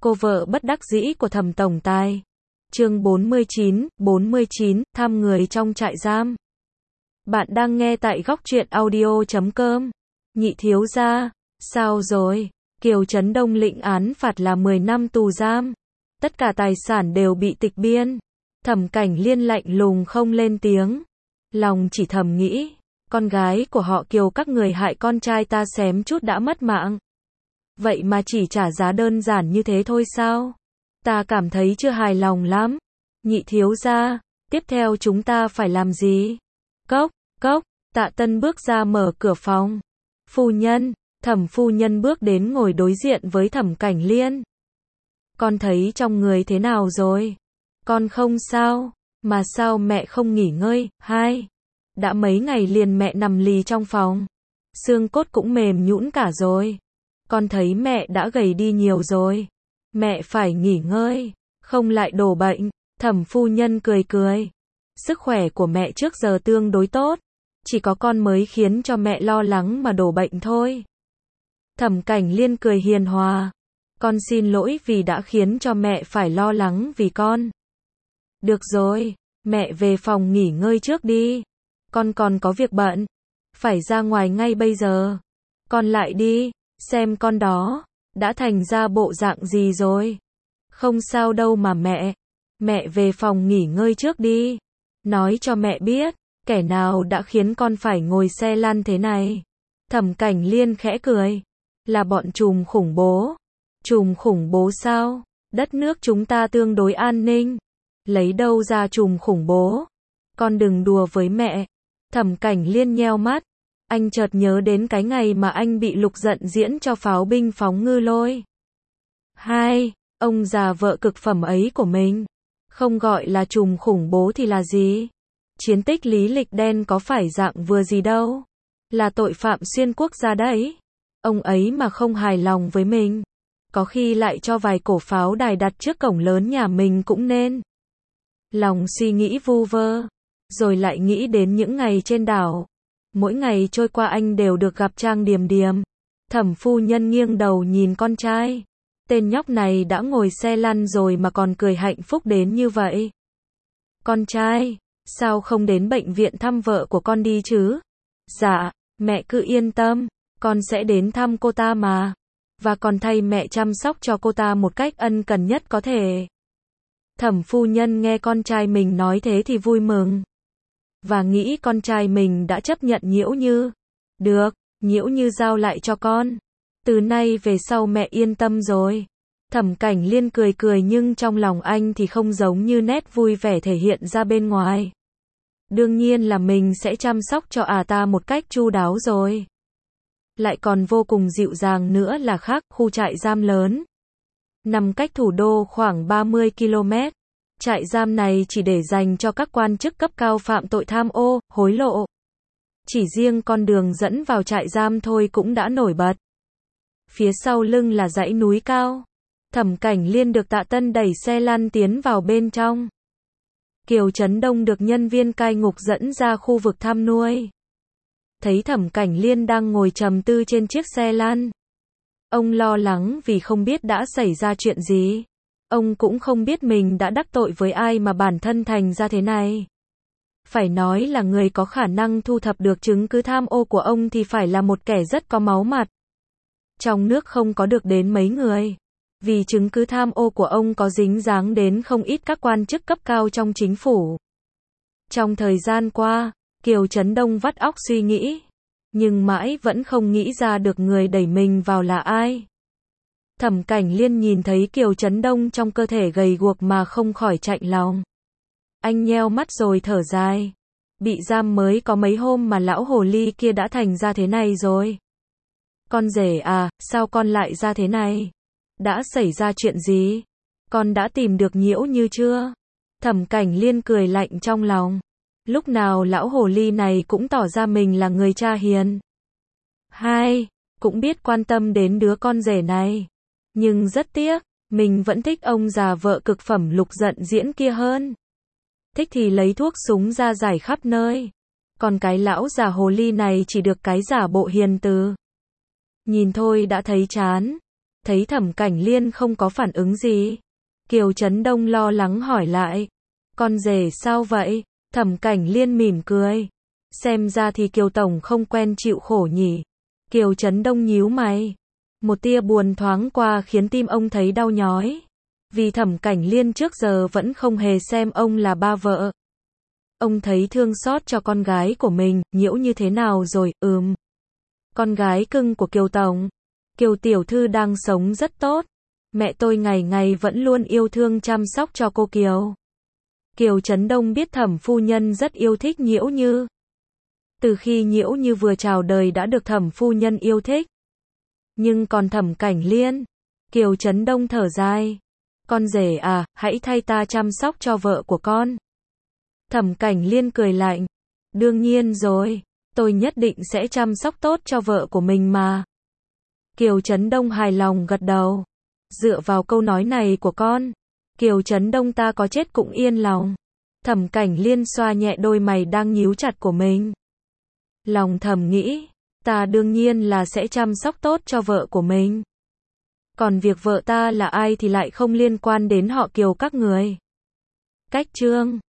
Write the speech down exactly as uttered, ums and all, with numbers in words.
Cô vợ bất đắc dĩ của Thẩm tổng tài. Chương bốn mươi chín, bốn mươi chín, thăm người trong trại giam. Bạn đang nghe tại góc truyện audio chấm com. Nhị thiếu gia, sao rồi? Kiều Trấn Đông lĩnh án phạt là mười năm tù giam. Tất cả tài sản đều bị tịch biên. Thẩm Cảnh Liên lạnh lùng không lên tiếng. Lòng chỉ thầm nghĩ, con gái của họ Kiều các người hại con trai ta xém chút đã mất mạng. Vậy mà chỉ trả giá đơn giản như thế thôi sao? Ta cảm thấy chưa hài lòng lắm. Nhị thiếu gia, tiếp theo chúng ta phải làm gì? Cốc, cốc, Tạ Tân bước ra mở cửa phòng. Phu nhân, Thẩm phu nhân bước đến ngồi đối diện với Thẩm Cảnh Liên. Con thấy trong người thế nào rồi? Con không sao, mà sao mẹ không nghỉ ngơi? Hai, đã mấy ngày liền mẹ nằm lì trong phòng. Xương cốt cũng mềm nhũn cả rồi. Con thấy mẹ đã gầy đi nhiều rồi. Mẹ phải nghỉ ngơi, không lại đổ bệnh. Thẩm phu nhân cười cười. Sức khỏe của mẹ trước giờ tương đối tốt. Chỉ có con mới khiến cho mẹ lo lắng mà đổ bệnh thôi. Thẩm Cảnh Liên cười hiền hòa. Con xin lỗi vì đã khiến cho mẹ phải lo lắng vì con. Được rồi, mẹ về phòng nghỉ ngơi trước đi. Con còn có việc bận. Phải ra ngoài ngay bây giờ. Con lại đi, xem con đó, đã thành ra bộ dạng gì rồi. Không sao đâu mà mẹ. Mẹ về phòng nghỉ ngơi trước đi. Nói cho mẹ biết, kẻ nào đã khiến con phải ngồi xe lăn thế này. Thẩm Cảnh Liên khẽ cười. Là bọn trùm khủng bố. Trùm khủng bố sao? Đất nước chúng ta tương đối an ninh. Lấy đâu ra trùm khủng bố? Con đừng đùa với mẹ. Thẩm Cảnh Liên nheo mắt. Anh chợt nhớ đến cái ngày mà anh bị Lục Dận diễn cho pháo binh phóng ngư lôi. Hai, ông già vợ cực phẩm ấy của mình. Không gọi là trùm khủng bố thì là gì? Chiến tích lý lịch đen có phải dạng vừa gì đâu. Là tội phạm xuyên quốc gia đấy. Ông ấy mà không hài lòng với mình. Có khi lại cho vài cổ pháo đài đặt trước cổng lớn nhà mình cũng nên. Lòng suy nghĩ vu vơ. Rồi lại nghĩ đến những ngày trên đảo. Mỗi ngày trôi qua anh đều được gặp Trang Điềm Điềm. Thẩm phu nhân nghiêng đầu nhìn con trai. Tên nhóc này đã ngồi xe lăn rồi mà còn cười hạnh phúc đến như vậy. Con trai, sao không đến bệnh viện thăm vợ của con đi chứ? Dạ, mẹ cứ yên tâm, con sẽ đến thăm cô ta mà. Và còn thay mẹ chăm sóc cho cô ta một cách ân cần nhất có thể. Thẩm phu nhân nghe con trai mình nói thế thì vui mừng. Và nghĩ con trai mình đã chấp nhận Nhiễu Như. Được, Nhiễu Như giao lại cho con. Từ nay về sau mẹ yên tâm rồi. Thẩm Cảnh Liên cười cười nhưng trong lòng anh thì không giống như nét vui vẻ thể hiện ra bên ngoài. Đương nhiên là mình sẽ chăm sóc cho à ta một cách chu đáo rồi. Lại còn vô cùng dịu dàng nữa là khác, khu trại giam lớn. Nằm cách thủ đô khoảng ba mươi ki lô mét. Trại giam này chỉ để dành cho các quan chức cấp cao phạm tội tham ô, hối lộ. Chỉ riêng con đường dẫn vào trại giam thôi cũng đã nổi bật. Phía sau lưng là dãy núi cao. Thẩm Cảnh Liên được Tạ Tân đẩy xe lăn tiến vào bên trong. Kiều Trấn Đông được nhân viên cai ngục dẫn ra khu vực thăm nuôi. Thấy Thẩm Cảnh Liên đang ngồi trầm tư trên chiếc xe lăn. Ông lo lắng vì không biết đã xảy ra chuyện gì. Ông cũng không biết mình đã đắc tội với ai mà bản thân thành ra thế này. Phải nói là người có khả năng thu thập được chứng cứ tham ô của ông thì phải là một kẻ rất có máu mặt. Trong nước không có được đến mấy người. Vì chứng cứ tham ô của ông có dính dáng đến không ít các quan chức cấp cao trong chính phủ. Trong thời gian qua, Kiều Trấn Đông vắt óc suy nghĩ. Nhưng mãi vẫn không nghĩ ra được người đẩy mình vào là ai. Thẩm Cảnh Liên nhìn thấy Kiều Trấn Đông trong cơ thể gầy guộc mà không khỏi chạnh lòng. Anh nheo mắt rồi thở dài. Bị giam mới có mấy hôm mà lão hồ ly kia đã thành ra thế này rồi. Con rể à, sao con lại ra thế này? Đã xảy ra chuyện gì? Con đã tìm được Nhiễu Như chưa? Thẩm Cảnh Liên cười lạnh trong lòng. Lúc nào lão hồ ly này cũng tỏ ra mình là người cha hiền. Hai, cũng biết quan tâm đến đứa con rể này. Nhưng rất tiếc, mình vẫn thích ông già vợ cực phẩm Lục Dận diễn kia hơn. Thích thì lấy thuốc súng ra giải khắp nơi. Còn cái lão già hồ ly này chỉ được cái giả bộ hiền từ. Nhìn thôi đã thấy chán. Thấy Thẩm Cảnh Liên không có phản ứng gì, Kiều Chấn Đông lo lắng hỏi lại. Con rể sao vậy? Thẩm Cảnh Liên mỉm cười. Xem ra thì Kiều Tổng không quen chịu khổ nhỉ. Kiều Chấn Đông nhíu mày. Một tia buồn thoáng qua khiến tim ông thấy đau nhói. Vì Thẩm Cảnh Liên trước giờ vẫn không hề xem ông là ba vợ. Ông thấy thương xót cho con gái của mình, Nhiễu như thế nào rồi, ừm. Con gái cưng của Kiều Tổng. Kiều Tiểu Thư đang sống rất tốt. Mẹ tôi ngày ngày vẫn luôn yêu thương chăm sóc cho cô Kiều. Kiều Chấn Đông biết Thẩm phu nhân rất yêu thích Nhiễu Như. Từ khi Nhiễu Như vừa chào đời đã được Thẩm phu nhân yêu thích. Nhưng còn Thẩm Cảnh Liên, Kiều Chấn Đông thở dài. Con rể à, hãy thay ta chăm sóc cho vợ của con. Thẩm Cảnh Liên cười lạnh. Đương nhiên rồi, tôi nhất định sẽ chăm sóc tốt cho vợ của mình mà. Kiều Chấn Đông hài lòng gật đầu. Dựa vào câu nói này của con, Kiều Chấn Đông ta có chết cũng yên lòng. Thẩm Cảnh Liên xoa nhẹ đôi mày đang nhíu chặt của mình. Lòng thầm nghĩ, ta đương nhiên là sẽ chăm sóc tốt cho vợ của mình. Còn việc vợ ta là ai thì lại không liên quan đến họ Kiều các người. Cách chương